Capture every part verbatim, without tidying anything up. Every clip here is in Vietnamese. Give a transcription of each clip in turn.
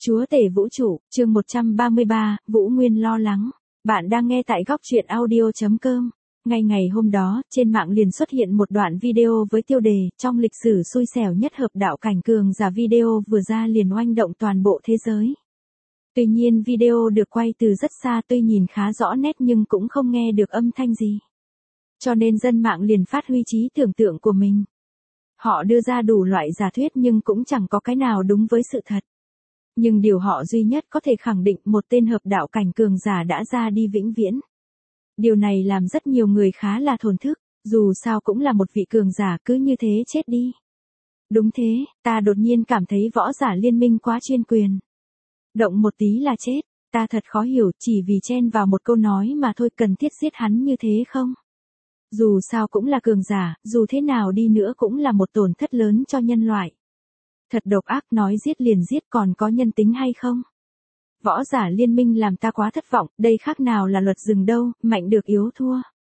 Chúa tể vũ trụ, chương một trăm ba mươi ba, Vũ Nguyên lo lắng. Bạn đang nghe tại góc truyện audio.com. Ngay ngày hôm đó, trên mạng liền xuất hiện một đoạn video với tiêu đề, trong lịch sử xui xẻo nhất hợp đạo cảnh cường giả. Video vừa ra liền oanh động toàn bộ thế giới. Tuy nhiên video được quay từ rất xa, tuy nhìn khá rõ nét nhưng cũng không nghe được âm thanh gì. Cho nên dân mạng liền phát huy trí tưởng tượng của mình. Họ đưa ra đủ loại giả thuyết nhưng cũng chẳng có cái nào đúng với sự thật. Nhưng điều họ duy nhất có thể khẳng định, một tên hợp đạo cảnh cường giả đã ra đi vĩnh viễn. Điều này làm rất nhiều người khá là thổn thức, dù sao cũng là một vị cường giả cứ như thế chết đi. Đúng thế, ta đột nhiên cảm thấy võ giả liên minh quá chuyên quyền. Động một tí là chết, ta thật khó hiểu, chỉ vì chen vào một câu nói mà thôi cần thiết giết hắn như thế không? Dù sao cũng là cường giả, dù thế nào đi nữa cũng là một tổn thất lớn cho nhân loại. Thật độc ác, nói giết liền giết, còn có nhân tính hay không? Võ giả liên minh làm ta quá thất vọng, đây khác nào là luật rừng đâu, mạnh được yếu thua.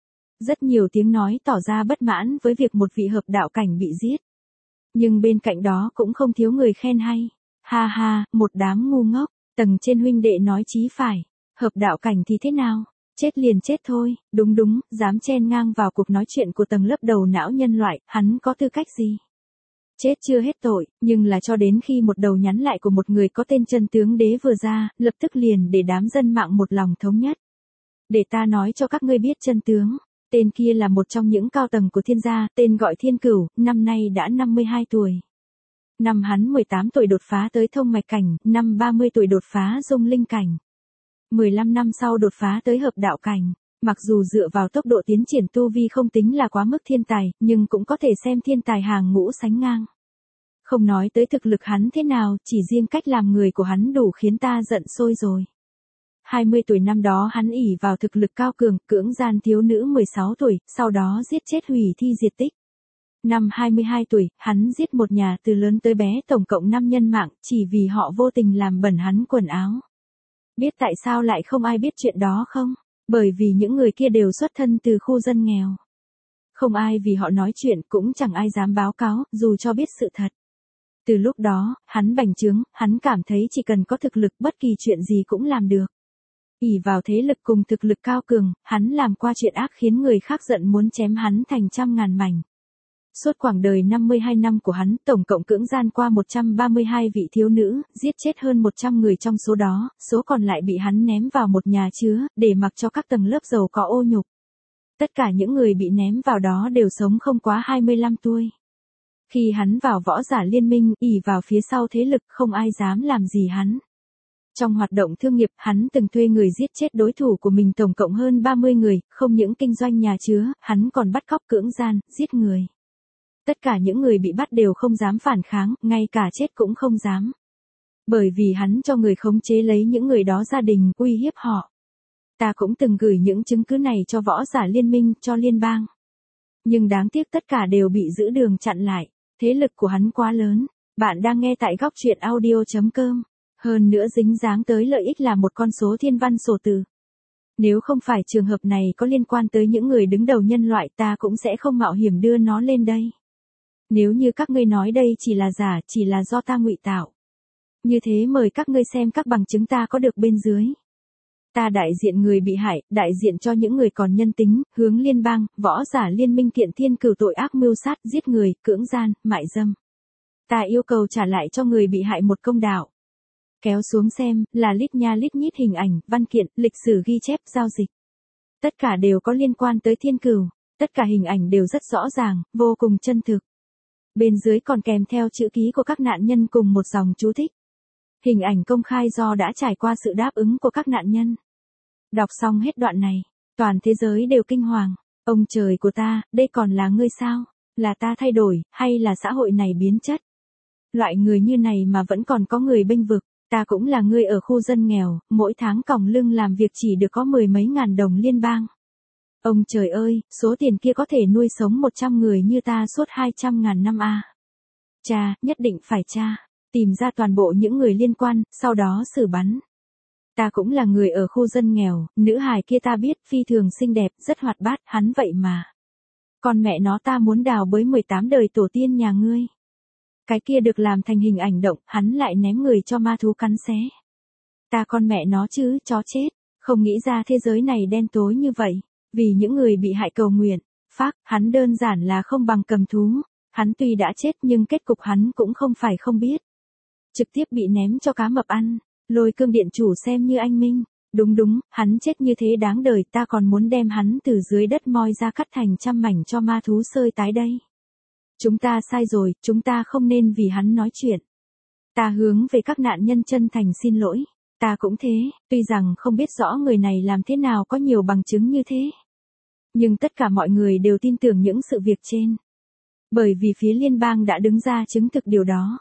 Rất nhiều tiếng nói tỏ ra bất mãn với việc một vị hợp đạo cảnh bị giết. Nhưng bên cạnh đó cũng không thiếu người khen hay. Ha ha, một đám ngu ngốc, tầng trên huynh đệ nói chí phải. Hợp đạo cảnh thì thế nào? Chết liền chết thôi, đúng đúng, dám chen ngang vào cuộc nói chuyện của tầng lớp đầu não nhân loại, hắn có tư cách gì? Chết chưa hết tội, nhưng là cho đến khi một đầu nhắn lại của một người có tên Chân Tướng Đế vừa ra, lập tức liền để đám dân mạng một lòng thống nhất. Để ta nói cho các ngươi biết chân tướng, tên kia là một trong những cao tầng của Thiên gia, tên gọi Thiên Cửu, năm nay đã năm mươi hai tuổi. Năm hắn mười tám tuổi đột phá tới thông mạch cảnh, năm ba mươi tuổi đột phá dung linh cảnh. mười lăm năm sau đột phá tới hợp đạo cảnh. Mặc dù dựa vào tốc độ tiến triển tu vi không tính là quá mức thiên tài, nhưng cũng có thể xem thiên tài hàng ngũ sánh ngang. Không nói tới thực lực hắn thế nào, chỉ riêng cách làm người của hắn đủ khiến ta giận sôi rồi. hai mươi tuổi năm đó hắn ỷ vào thực lực cao cường, cưỡng gian thiếu nữ mười sáu tuổi, sau đó giết chết hủy thi diệt tích. Năm hai mươi hai tuổi, hắn giết một nhà từ lớn tới bé tổng cộng năm nhân mạng, chỉ vì họ vô tình làm bẩn hắn quần áo. Biết tại sao lại không ai biết chuyện đó không? Bởi vì những người kia đều xuất thân từ khu dân nghèo. Không ai vì họ nói chuyện, cũng chẳng ai dám báo cáo, dù cho biết sự thật. Từ lúc đó, hắn bành trướng, hắn cảm thấy chỉ cần có thực lực bất kỳ chuyện gì cũng làm được. Ỷ vào thế lực cùng thực lực cao cường, hắn làm qua chuyện ác khiến người khác giận muốn chém hắn thành trăm ngàn mảnh. Suốt quãng đời năm mươi hai năm của hắn, tổng cộng cưỡng gian qua một trăm ba mươi hai vị thiếu nữ, giết chết hơn một trăm người trong số đó, số còn lại bị hắn ném vào một nhà chứa, để mặc cho các tầng lớp giàu có ô nhục. Tất cả những người bị ném vào đó đều sống không quá hai mươi lăm tuổi. Khi hắn vào võ giả liên minh, ỷ vào phía sau thế lực, không ai dám làm gì hắn. Trong hoạt động thương nghiệp, hắn từng thuê người giết chết đối thủ của mình tổng cộng hơn ba mươi người, không những kinh doanh nhà chứa, hắn còn bắt cóc cưỡng gian, giết người. Tất cả những người bị bắt đều không dám phản kháng, ngay cả chết cũng không dám. Bởi vì hắn cho người khống chế lấy những người đó gia đình, uy hiếp họ. Ta cũng từng gửi những chứng cứ này cho võ giả liên minh, cho liên bang. Nhưng đáng tiếc tất cả đều bị giữ đường chặn lại, thế lực của hắn quá lớn. Bạn đang nghe tại góc truyện audio.com. Hơn nữa dính dáng tới lợi ích là một con số thiên văn sổ tử. Nếu không phải trường hợp này có liên quan tới những người đứng đầu nhân loại, ta cũng sẽ không mạo hiểm đưa nó lên đây. Nếu như các ngươi nói đây chỉ là giả, chỉ là do ta ngụy tạo. Như thế mời các ngươi xem các bằng chứng ta có được bên dưới. Ta đại diện người bị hại, đại diện cho những người còn nhân tính, hướng liên bang, võ giả liên minh kiện Thiên Cửu tội ác mưu sát, giết người, cưỡng gian, mại dâm. Ta yêu cầu trả lại cho người bị hại một công đạo. Kéo xuống xem, là lít nha lít nhít hình ảnh, văn kiện, lịch sử ghi chép, giao dịch. Tất cả đều có liên quan tới Thiên Cửu, tất cả hình ảnh đều rất rõ ràng, vô cùng chân thực. Bên dưới còn kèm theo chữ ký của các nạn nhân cùng một dòng chú thích. Hình ảnh công khai do đã trải qua sự đáp ứng của các nạn nhân. Đọc xong hết đoạn này, toàn thế giới đều kinh hoàng. Ông trời của ta, đây còn là ngươi sao? Là ta thay đổi, hay là xã hội này biến chất? Loại người như này mà vẫn còn có người bênh vực. Ta cũng là người ở khu dân nghèo, mỗi tháng còng lưng làm việc chỉ được có mười mấy ngàn đồng liên bang. Ông trời ơi, số tiền kia có thể nuôi sống một trăm người như ta suốt hai trăm ngàn năm à. Cha, nhất định phải cha, tìm ra toàn bộ những người liên quan, sau đó xử bắn. Ta cũng là người ở khu dân nghèo, nữ hài kia ta biết, phi thường xinh đẹp, rất hoạt bát, hắn vậy mà. Còn mẹ nó ta muốn đào bới mười tám đời tổ tiên nhà ngươi. Cái kia được làm thành hình ảnh động, hắn lại ném người cho ma thú cắn xé. Ta con mẹ nó chứ, chó chết, không nghĩ ra thế giới này đen tối như vậy, vì những người bị hại cầu nguyện. Phác, hắn đơn giản là không bằng cầm thú, hắn tuy đã chết nhưng kết cục hắn cũng không phải không biết. Trực tiếp bị ném cho cá mập ăn, Lôi Cương điện chủ xem như anh minh. Đúng đúng, hắn chết như thế đáng đời, ta còn muốn đem hắn từ dưới đất moi ra cắt thành trăm mảnh cho ma thú sơi tái đây. Chúng ta sai rồi, chúng ta không nên vì hắn nói chuyện. Ta hướng về các nạn nhân chân thành xin lỗi. Ta cũng thế, tuy rằng không biết rõ người này làm thế nào có nhiều bằng chứng như thế. Nhưng tất cả mọi người đều tin tưởng những sự việc trên. Bởi vì phía liên bang đã đứng ra chứng thực điều đó.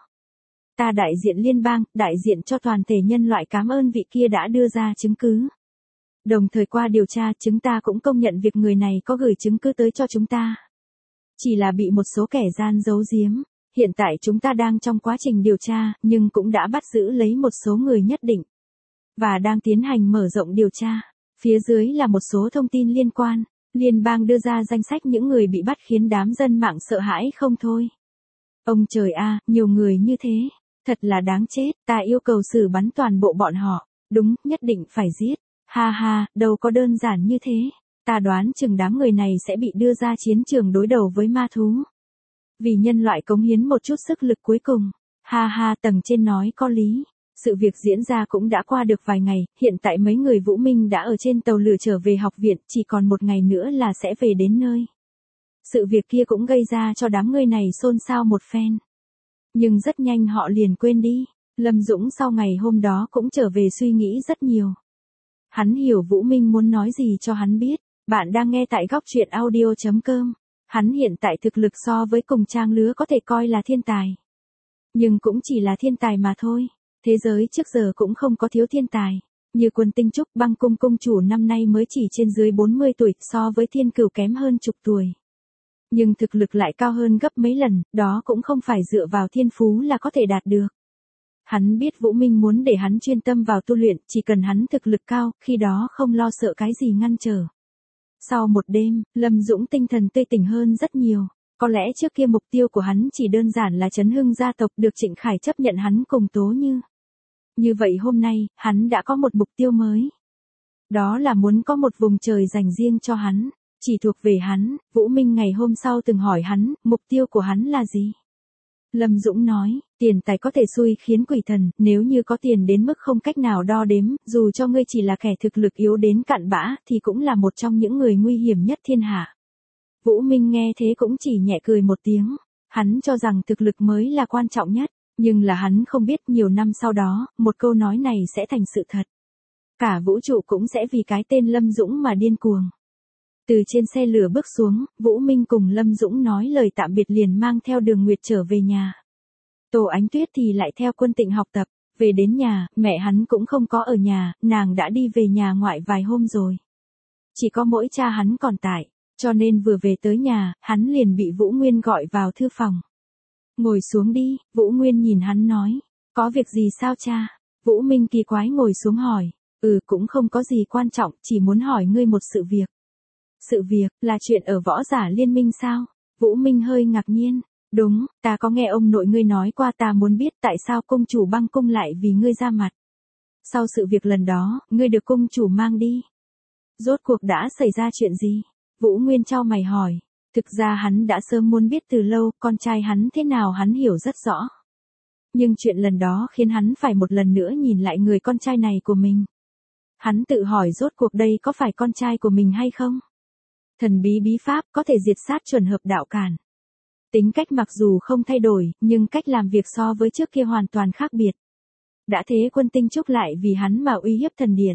Ta đại diện liên bang, đại diện cho toàn thể nhân loại cảm ơn vị kia đã đưa ra chứng cứ. Đồng thời qua điều tra chúng ta cũng công nhận việc người này có gửi chứng cứ tới cho chúng ta. Chỉ là bị một số kẻ gian giấu giếm. Hiện tại chúng ta đang trong quá trình điều tra, nhưng cũng đã bắt giữ lấy một số người nhất định. Và đang tiến hành mở rộng điều tra. Phía dưới là một số thông tin liên quan. Liên bang đưa ra danh sách những người bị bắt khiến đám dân mạng sợ hãi không thôi. Ông trời a, nhiều người như thế. Thật là đáng chết, ta yêu cầu xử bắn toàn bộ bọn họ. Đúng, nhất định phải giết. Ha ha, đâu có đơn giản như thế. Ta đoán chừng đám người này sẽ bị đưa ra chiến trường đối đầu với ma thú. Vì nhân loại cống hiến một chút sức lực cuối cùng. Ha ha, tầng trên nói có lý. Sự việc diễn ra cũng đã qua được vài ngày, hiện tại mấy người Vũ Minh đã ở trên tàu lửa trở về học viện, chỉ còn một ngày nữa là sẽ về đến nơi. Sự việc kia cũng gây ra cho đám người này xôn xao một phen. Nhưng rất nhanh họ liền quên đi. Lâm Dũng sau ngày hôm đó cũng trở về suy nghĩ rất nhiều. Hắn hiểu Vũ Minh muốn nói gì cho hắn biết. Bạn đang nghe tại góc truyện audio chấm com. Hắn hiện tại thực lực so với cùng trang lứa có thể coi là thiên tài. Nhưng cũng chỉ là thiên tài mà thôi. Thế giới trước giờ cũng không có thiếu thiên tài. Như Quân Tinh Trúc, Băng Cung cung chủ năm nay mới chỉ trên dưới bốn mươi tuổi, so với Thiên Cửu kém hơn chục tuổi. Nhưng thực lực lại cao hơn gấp mấy lần, đó cũng không phải dựa vào thiên phú là có thể đạt được. Hắn biết Vũ Minh muốn để hắn chuyên tâm vào tu luyện, chỉ cần hắn thực lực cao, khi đó không lo sợ cái gì ngăn trở. Sau một đêm, Lâm Dũng tinh thần tươi tỉnh hơn rất nhiều. Có lẽ trước kia mục tiêu của hắn chỉ đơn giản là chấn hưng gia tộc, được Trịnh Khải chấp nhận hắn cùng Tố Như. Như vậy hôm nay, hắn đã có một mục tiêu mới. Đó là muốn có một vùng trời dành riêng cho hắn, chỉ thuộc về hắn. Vũ Minh ngày hôm sau từng hỏi hắn, mục tiêu của hắn là gì? Lâm Dũng nói, tiền tài có thể xui khiến quỷ thần, nếu như có tiền đến mức không cách nào đo đếm, dù cho ngươi chỉ là kẻ thực lực yếu đến cặn bã, thì cũng là một trong những người nguy hiểm nhất thiên hạ. Vũ Minh nghe thế cũng chỉ nhẹ cười một tiếng, hắn cho rằng thực lực mới là quan trọng nhất, nhưng là hắn không biết nhiều năm sau đó, một câu nói này sẽ thành sự thật. Cả vũ trụ cũng sẽ vì cái tên Lâm Dũng mà điên cuồng. Từ trên xe lửa bước xuống, Vũ Minh cùng Lâm Dũng nói lời tạm biệt liền mang theo Đường Nguyệt trở về nhà. Tô Ánh Tuyết thì lại theo Quân Tịnh học tập, về đến nhà, mẹ hắn cũng không có ở nhà, nàng đã đi về nhà ngoại vài hôm rồi. Chỉ có mỗi cha hắn còn tại, cho nên vừa về tới nhà, hắn liền bị Vũ Nguyên gọi vào thư phòng. Ngồi xuống đi, Vũ Nguyên nhìn hắn nói, có việc gì sao cha? Vũ Minh kỳ quái ngồi xuống hỏi, ừ cũng không có gì quan trọng, chỉ muốn hỏi ngươi một sự việc. Sự việc, là chuyện ở Võ Giả Liên Minh sao? Vũ Minh hơi ngạc nhiên. Đúng, ta có nghe ông nội ngươi nói qua, ta muốn biết tại sao cung chủ Băng Cung lại vì ngươi ra mặt. Sau sự việc lần đó, ngươi được cung chủ mang đi. Rốt cuộc đã xảy ra chuyện gì? Vũ Nguyên chau mày hỏi. Thực ra hắn đã sớm muốn biết từ lâu, con trai hắn thế nào hắn hiểu rất rõ. Nhưng chuyện lần đó khiến hắn phải một lần nữa nhìn lại người con trai này của mình. Hắn tự hỏi rốt cuộc đây có phải con trai của mình hay không? Thần bí bí pháp có thể diệt sát chuẩn hợp đạo càn. Tính cách mặc dù không thay đổi, nhưng cách làm việc so với trước kia hoàn toàn khác biệt. Đã thế Quân Tinh Trúc lại vì hắn mà uy hiếp thần điện.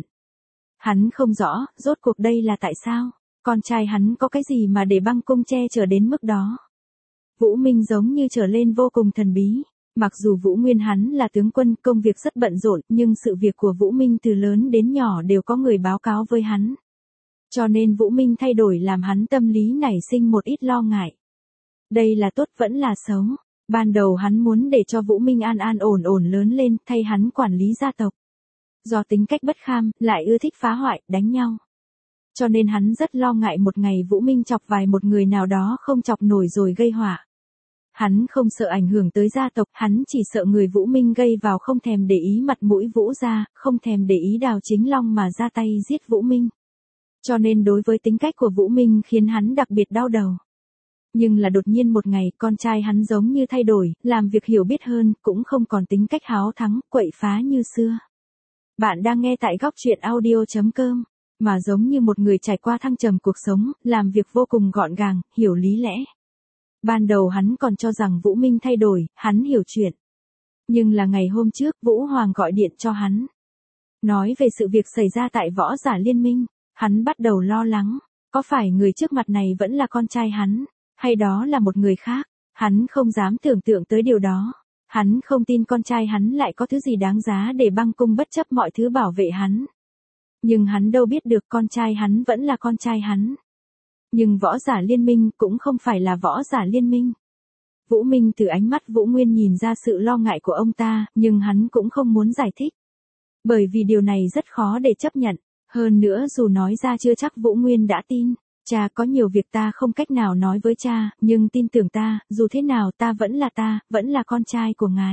Hắn không rõ, rốt cuộc đây là tại sao? Con trai hắn có cái gì mà để Băng Cung che chở đến mức đó? Vũ Minh giống như trở lên vô cùng thần bí. Mặc dù Vũ Nguyên hắn là tướng quân, công việc rất bận rộn, nhưng sự việc của Vũ Minh từ lớn đến nhỏ đều có người báo cáo với hắn. Cho nên Vũ Minh thay đổi làm hắn tâm lý nảy sinh một ít lo ngại. Đây là tốt vẫn là xấu. Ban đầu hắn muốn để cho Vũ Minh an an ổn ổn lớn lên, thay hắn quản lý gia tộc. Do tính cách bất kham, lại ưa thích phá hoại, đánh nhau. Cho nên hắn rất lo ngại một ngày Vũ Minh chọc vài một người nào đó không chọc nổi rồi gây họa. Hắn không sợ ảnh hưởng tới gia tộc, hắn chỉ sợ người Vũ Minh gây vào không thèm để ý mặt mũi Vũ gia, không thèm để ý Đào Chính Long mà ra tay giết Vũ Minh. Cho nên đối với tính cách của Vũ Minh khiến hắn đặc biệt đau đầu. Nhưng là đột nhiên một ngày, con trai hắn giống như thay đổi, làm việc hiểu biết hơn, cũng không còn tính cách háo thắng, quậy phá như xưa. Bạn đang nghe tại góc truyện audio chấm com, mà giống như một người trải qua thăng trầm cuộc sống, làm việc vô cùng gọn gàng, hiểu lý lẽ. Ban đầu hắn còn cho rằng Vũ Minh thay đổi, hắn hiểu chuyện. Nhưng là ngày hôm trước, Vũ Hoàng gọi điện cho hắn. Nói về sự việc xảy ra tại Võ Giả Liên Minh, hắn bắt đầu lo lắng, có phải người trước mặt này vẫn là con trai hắn, hay đó là một người khác, hắn không dám tưởng tượng tới điều đó. Hắn không tin con trai hắn lại có thứ gì đáng giá để băng cung bất chấp mọi thứ bảo vệ hắn. Nhưng hắn đâu biết được con trai hắn vẫn là con trai hắn. Nhưng Võ Giả Liên Minh cũng không phải là Võ Giả Liên Minh. Vũ Minh từ ánh mắt Vũ Nguyên nhìn ra sự lo ngại của ông ta, nhưng hắn cũng không muốn giải thích. Bởi vì điều này rất khó để chấp nhận, hơn nữa dù nói ra chưa chắc Vũ Nguyên đã tin. Cha, có nhiều việc ta không cách nào nói với cha, nhưng tin tưởng ta, dù thế nào ta vẫn là ta, vẫn là con trai của ngài.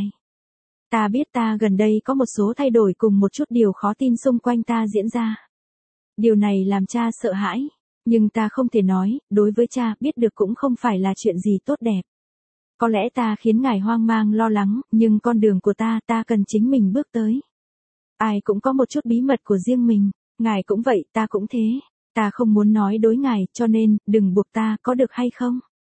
Ta biết ta gần đây có một số thay đổi cùng một chút điều khó tin xung quanh ta diễn ra. Điều này làm cha sợ hãi, nhưng ta không thể nói, đối với cha biết được cũng không phải là chuyện gì tốt đẹp. Có lẽ ta khiến ngài hoang mang lo lắng, nhưng con đường của ta, ta cần chính mình bước tới. Ai cũng có một chút bí mật của riêng mình, ngài cũng vậy, ta cũng thế. Ta không muốn nói đối ngài, cho nên, đừng buộc ta, có được hay không?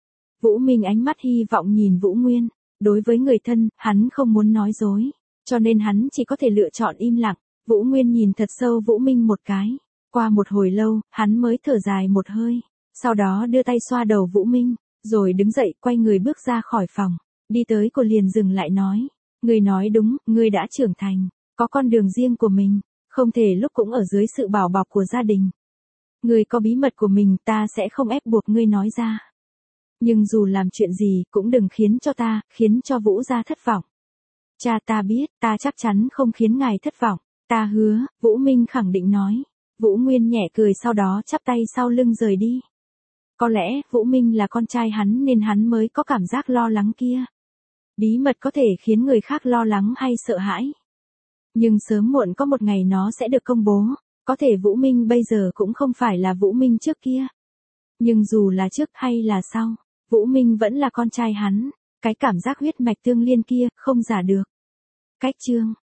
Vũ Minh ánh mắt hy vọng nhìn Vũ Nguyên. Đối với người thân, hắn không muốn nói dối. Cho nên hắn chỉ có thể lựa chọn im lặng. Vũ Nguyên nhìn thật sâu Vũ Minh một cái. Qua một hồi lâu, hắn mới thở dài một hơi. Sau đó đưa tay xoa đầu Vũ Minh. Rồi đứng dậy, quay người bước ra khỏi phòng. Đi tới cô liền dừng lại nói. Người nói đúng, ngươi đã trưởng thành. Có con đường riêng của mình. Không thể lúc cũng ở dưới sự bảo bọc của gia đình. Ngươi có bí mật của mình, ta sẽ không ép buộc ngươi nói ra. Nhưng dù làm chuyện gì, cũng đừng khiến cho ta, khiến cho Vũ gia thất vọng. Cha, ta biết, ta chắc chắn không khiến ngài thất vọng. Ta hứa, Vũ Minh khẳng định nói. Vũ Nguyên nhẹ cười sau đó chắp tay sau lưng rời đi. Có lẽ, Vũ Minh là con trai hắn nên hắn mới có cảm giác lo lắng kia. Bí mật có thể khiến người khác lo lắng hay sợ hãi. Nhưng sớm muộn có một ngày nó sẽ được công bố. Có thể Vũ Minh bây giờ cũng không phải là Vũ Minh trước kia. Nhưng dù là trước hay là sau, Vũ Minh vẫn là con trai hắn. Cái cảm giác huyết mạch tương liên kia, không giả được. Cách chương